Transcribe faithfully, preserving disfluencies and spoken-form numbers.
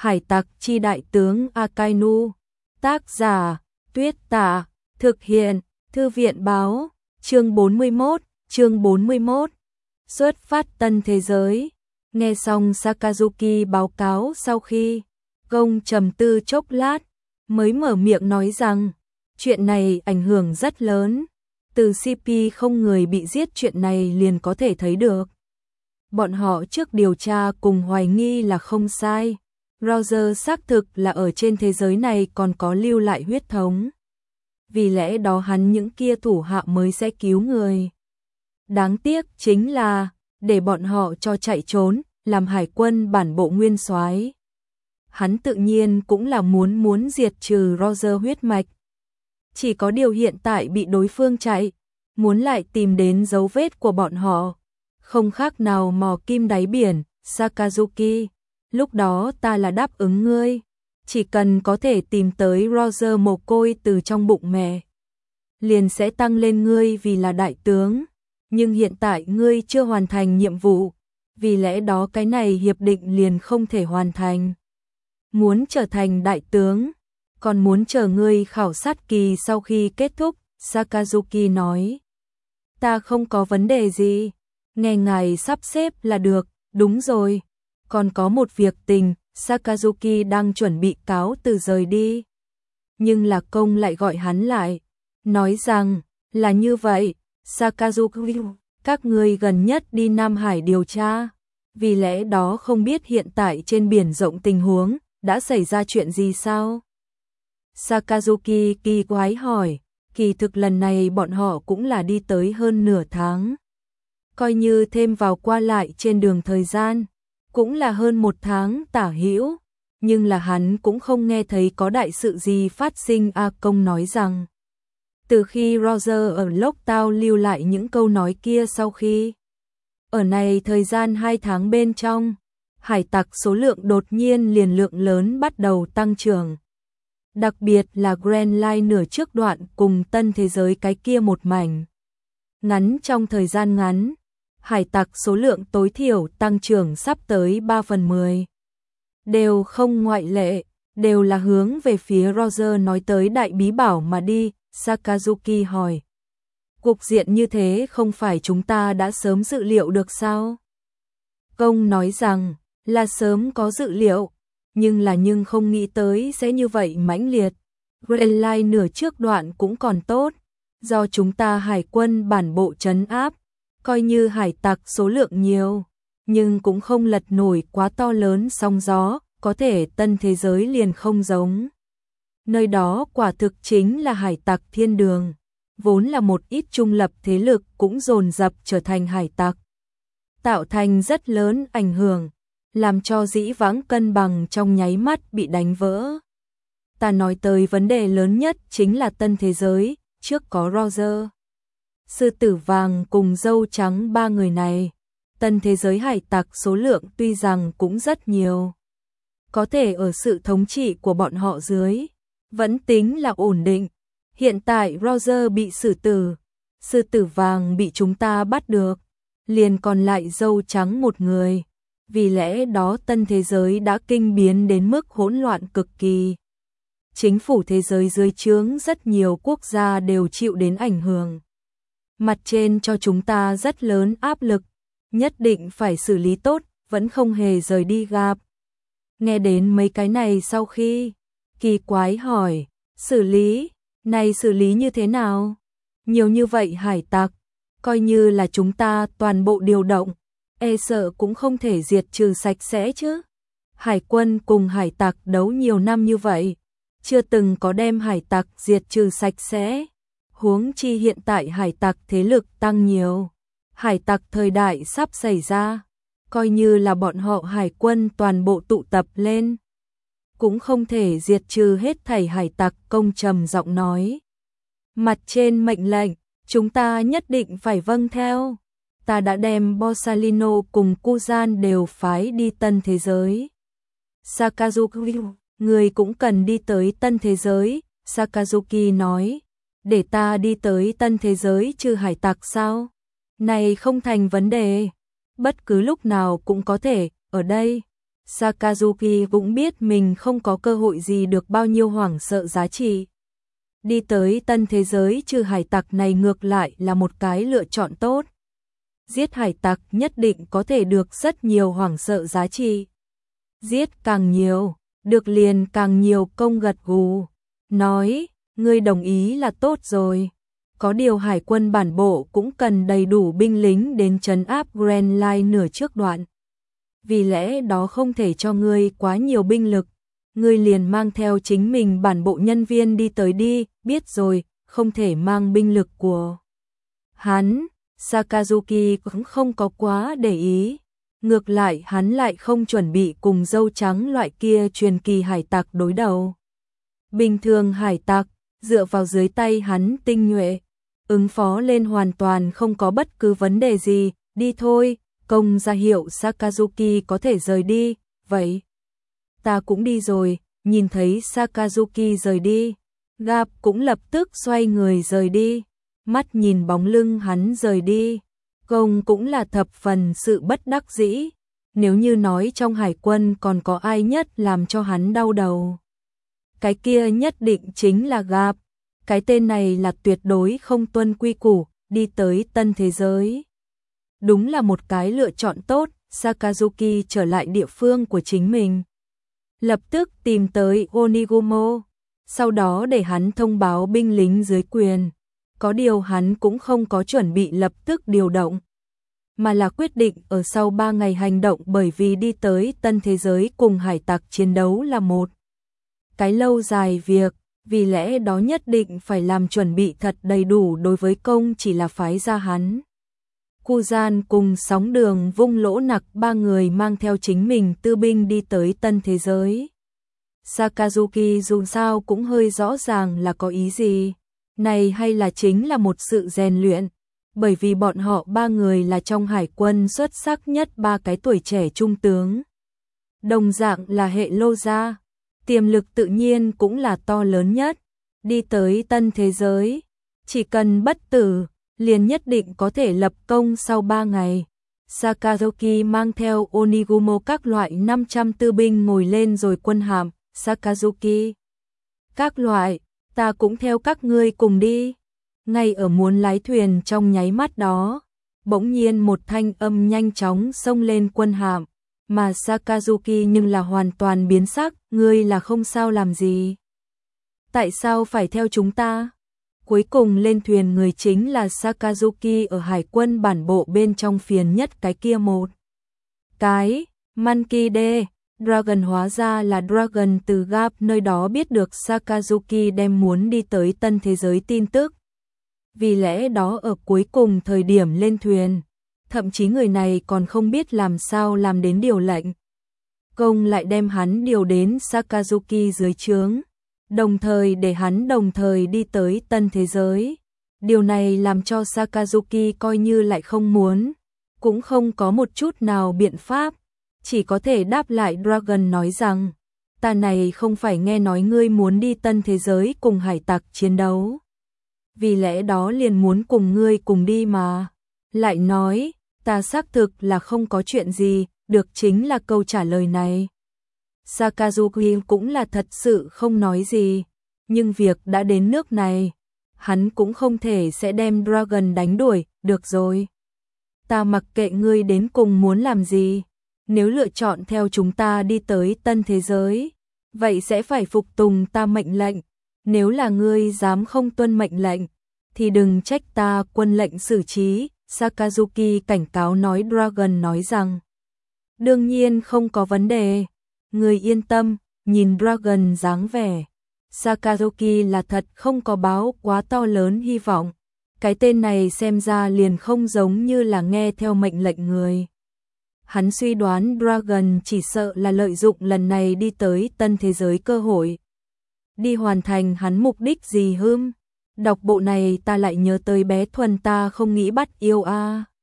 Hải tặc chi đại tướng Akainu. Tác giả, Tuyết Tả. Thực hiện, Thư viện báo. Chương bốn mươi mốt, chương bốn mươi mốt. Xuất phát tân thế giới. Nghe xong Sakazuki báo cáo sau khi Gong trầm tư chốc lát, mới mở miệng nói rằng, chuyện này ảnh hưởng rất lớn. Từ xê pê không người bị giết chuyện này liền có thể thấy được. Bọn họ trước điều tra cùng hoài nghi là không sai. Roger xác thực là ở trên thế giới này còn có lưu lại huyết thống. Vì lẽ đó hắn những kia thủ hạ mới sẽ cứu người. Đáng tiếc chính là, để bọn họ cho chạy trốn, làm hải quân bản bộ nguyên soái. Hắn tự nhiên cũng là muốn muốn diệt trừ Roger huyết mạch. Chỉ có điều hiện tại bị đối phương chạy, muốn lại tìm đến dấu vết của bọn họ. Không khác nào mò kim đáy biển, Sakazuki. Lúc đó ta là đáp ứng ngươi. Chỉ cần có thể tìm tới Roger mồ côi từ trong bụng mẹ, liền sẽ tăng lên ngươi vì là đại tướng. Nhưng hiện tại ngươi chưa hoàn thành nhiệm vụ, vì lẽ đó cái này hiệp định liền không thể hoàn thành. Muốn trở thành đại tướng, còn muốn chờ ngươi khảo sát kỳ sau khi kết thúc, Sakazuki nói. Ta không có vấn đề gì, nghe ngài sắp xếp là được. Đúng rồi, còn có một việc tình. Sakazuki đang chuẩn bị cáo từ rời đi, nhưng Lạc Công lại gọi hắn lại, nói rằng, là như vậy, Sakazuki, các ngươi gần nhất đi Nam Hải điều tra, vì lẽ đó không biết hiện tại trên biển rộng tình huống, đã xảy ra chuyện gì sao? Sakazuki kỳ quái hỏi, kỳ thực lần này bọn họ cũng là đi tới hơn nửa tháng. Coi như thêm vào qua lại trên đường thời gian, cũng là hơn một tháng tả hữu, nhưng là hắn cũng không nghe thấy có đại sự gì phát sinh. A Công nói rằng, từ khi Roger ở Lockdown lưu lại những câu nói kia sau khi, ở này thời gian hai tháng bên trong, hải tặc số lượng đột nhiên liền lượng lớn bắt đầu tăng trưởng. Đặc biệt là Grand Line nửa trước đoạn cùng tân thế giới cái kia một mảnh. Ngắn trong thời gian ngắn, hải tặc số lượng tối thiểu tăng trưởng sắp tới ba phần mười. Đều không ngoại lệ, đều là hướng về phía Roger nói tới đại bí bảo mà đi. Sakazuki hỏi, cục diện như thế không phải chúng ta đã sớm dự liệu được sao? Công nói rằng, là sớm có dự liệu, nhưng là nhưng không nghĩ tới sẽ như vậy mãnh liệt. Grand Line nửa trước đoạn cũng còn tốt, do chúng ta hải quân bản bộ trấn áp, coi như hải tặc số lượng nhiều, nhưng cũng không lật nổi quá to lớn sóng gió, có thể tân thế giới liền không giống. Nơi đó quả thực chính là hải tặc thiên đường, vốn là một ít trung lập thế lực cũng dồn dập trở thành hải tặc, tạo thành rất lớn ảnh hưởng, làm cho dĩ vãng cân bằng trong nháy mắt bị đánh vỡ. Ta nói tới vấn đề lớn nhất chính là tân thế giới, trước có Roger, Sư tử vàng cùng dâu trắng ba người này, tân thế giới hải tặc số lượng tuy rằng cũng rất nhiều, có thể ở sự thống trị của bọn họ dưới, vẫn tính là ổn định. Hiện tại Roger bị xử tử, sư tử vàng bị chúng ta bắt được, liền còn lại dâu trắng một người, vì lẽ đó tân thế giới đã kinh biến đến mức hỗn loạn cực kỳ. Chính phủ thế giới dưới trướng rất nhiều quốc gia đều chịu đến ảnh hưởng. Mặt trên cho chúng ta rất lớn áp lực, nhất định phải xử lý tốt, vẫn không hề rời đi gặp. Nghe đến mấy cái này sau khi, kỳ quái hỏi, xử lý, này xử lý như thế nào? Nhiều như vậy hải tặc, coi như là chúng ta toàn bộ điều động, e sợ cũng không thể diệt trừ sạch sẽ chứ. Hải quân cùng hải tặc đấu nhiều năm như vậy, chưa từng có đem hải tặc diệt trừ sạch sẽ. Huống chi hiện tại hải tặc thế lực tăng nhiều, hải tặc thời đại sắp xảy ra, coi như là bọn họ hải quân toàn bộ tụ tập lên, cũng không thể diệt trừ hết thảy hải tặc. Công trầm giọng nói, mặt trên mệnh lệnh, chúng ta nhất định phải vâng theo. Ta đã đem Borsalino cùng Kuzan đều phái đi tân thế giới. Sakazuki, người cũng cần đi tới tân thế giới. Sakazuki nói, để ta đi tới tân thế giới trừ hải tặc sao? Này không thành vấn đề, bất cứ lúc nào cũng có thể, ở đây. Sakazuki cũng biết mình không có cơ hội gì được bao nhiêu hoảng sợ giá trị. Đi tới tân thế giới trừ hải tặc này ngược lại là một cái lựa chọn tốt. Giết hải tặc nhất định có thể được rất nhiều hoảng sợ giá trị. Giết càng nhiều, được liền càng nhiều. Công gật gù, nói, ngươi đồng ý là tốt rồi. Có điều hải quân bản bộ cũng cần đầy đủ binh lính đến trấn áp Grand Line nửa trước đoạn. Vì lẽ đó không thể cho ngươi quá nhiều binh lực. Ngươi liền mang theo chính mình bản bộ nhân viên đi tới đi, biết rồi, không thể mang binh lực của hắn. Sakazuki cũng không có quá để ý. Ngược lại hắn lại không chuẩn bị cùng dâu trắng loại kia truyền kỳ hải tặc đối đầu. Bình thường hải tặc, dựa vào dưới tay hắn tinh nhuệ, ứng phó lên hoàn toàn không có bất cứ vấn đề gì. Đi thôi. Công ra hiệu Sakazuki có thể rời đi. Vậy ta cũng đi rồi. Nhìn thấy Sakazuki rời đi, Garp cũng lập tức xoay người rời đi. Mắt nhìn bóng lưng hắn rời đi, Công cũng là thập phần sự bất đắc dĩ. Nếu như nói trong hải quân còn có ai nhất làm cho hắn đau đầu, cái kia nhất định chính là Garp. Cái tên này là tuyệt đối không tuân quy củ, đi tới tân thế giới. Đúng là một cái lựa chọn tốt. Sakazuki trở lại địa phương của chính mình, lập tức tìm tới Onigumo, sau đó để hắn thông báo binh lính dưới quyền. Có điều hắn cũng không có chuẩn bị lập tức điều động, mà là quyết định ở sau ba ngày hành động, bởi vì đi tới tân thế giới cùng hải tặc chiến đấu là một cái lâu dài việc, vì lẽ đó nhất định phải làm chuẩn bị thật đầy đủ. Đối với Công chỉ là phái ra hắn, Kuzan cùng Sóng Đường Vung Lỗ Nặc ba người mang theo chính mình tư binh đi tới tân thế giới. Sakazuki dù sao cũng hơi rõ ràng là có ý gì. Này hay là chính là một sự rèn luyện, bởi vì bọn họ ba người là trong hải quân xuất sắc nhất ba cái tuổi trẻ trung tướng. Đồng dạng là hệ lô gia, tiềm lực tự nhiên cũng là to lớn nhất. Đi tới tân thế giới, chỉ cần bất tử, liền nhất định có thể lập công sau ba ngày. Sakazuki mang theo Onigumo các loại năm trăm tư binh ngồi lên rồi quân hàm. Sakazuki, các loại, ta cũng theo các ngươi cùng đi. Ngay ở muốn lái thuyền trong nháy mắt đó, bỗng nhiên một thanh âm nhanh chóng xông lên quân hàm, mà Sakazuki nhưng là hoàn toàn biến sắc. Ngươi là không sao làm gì? Tại sao phải theo chúng ta? Cuối cùng lên thuyền người chính là Sakazuki ở hải quân bản bộ bên trong phiền nhất cái kia một cái, Monkey D. Dragon hóa ra là Dragon từ Garp nơi đó biết được Sakazuki đem muốn đi tới tân thế giới tin tức. Vì lẽ đó ở cuối cùng thời điểm lên thuyền, thậm chí người này còn không biết làm sao làm đến điều lệnh. Công lại đem hắn điều đến Sakazuki dưới trướng, đồng thời để hắn đồng thời đi tới tân thế giới. Điều này làm cho Sakazuki coi như lại không muốn, cũng không có một chút nào biện pháp, chỉ có thể đáp lại Dragon nói rằng, ta này không phải nghe nói ngươi muốn đi tân thế giới cùng hải tặc chiến đấu, vì lẽ đó liền muốn cùng ngươi cùng đi mà. Lại nói, ta xác thực là không có chuyện gì, được chính là câu trả lời này. Sakazuki cũng là thật sự không nói gì, nhưng việc đã đến nước này, hắn cũng không thể sẽ đem Dragon đánh đuổi. Được rồi, ta mặc kệ ngươi đến cùng muốn làm gì, nếu lựa chọn theo chúng ta đi tới tân thế giới, vậy sẽ phải phục tùng ta mệnh lệnh. Nếu là ngươi dám không tuân mệnh lệnh, thì đừng trách ta quân lệnh xử trí. Sakazuki cảnh cáo nói. Dragon nói rằng, đương nhiên không có vấn đề, ngươi yên tâm. Nhìn Dragon dáng vẻ, Sakazuki là thật không có báo quá to lớn hy vọng. Cái tên này xem ra liền không giống như là nghe theo mệnh lệnh người. Hắn suy đoán Dragon chỉ sợ là lợi dụng lần này đi tới tân thế giới cơ hội, đi hoàn thành hắn mục đích gì hưm. Đọc bộ này ta lại nhớ tới bé Thuần ta không nghĩ bắt yêu a.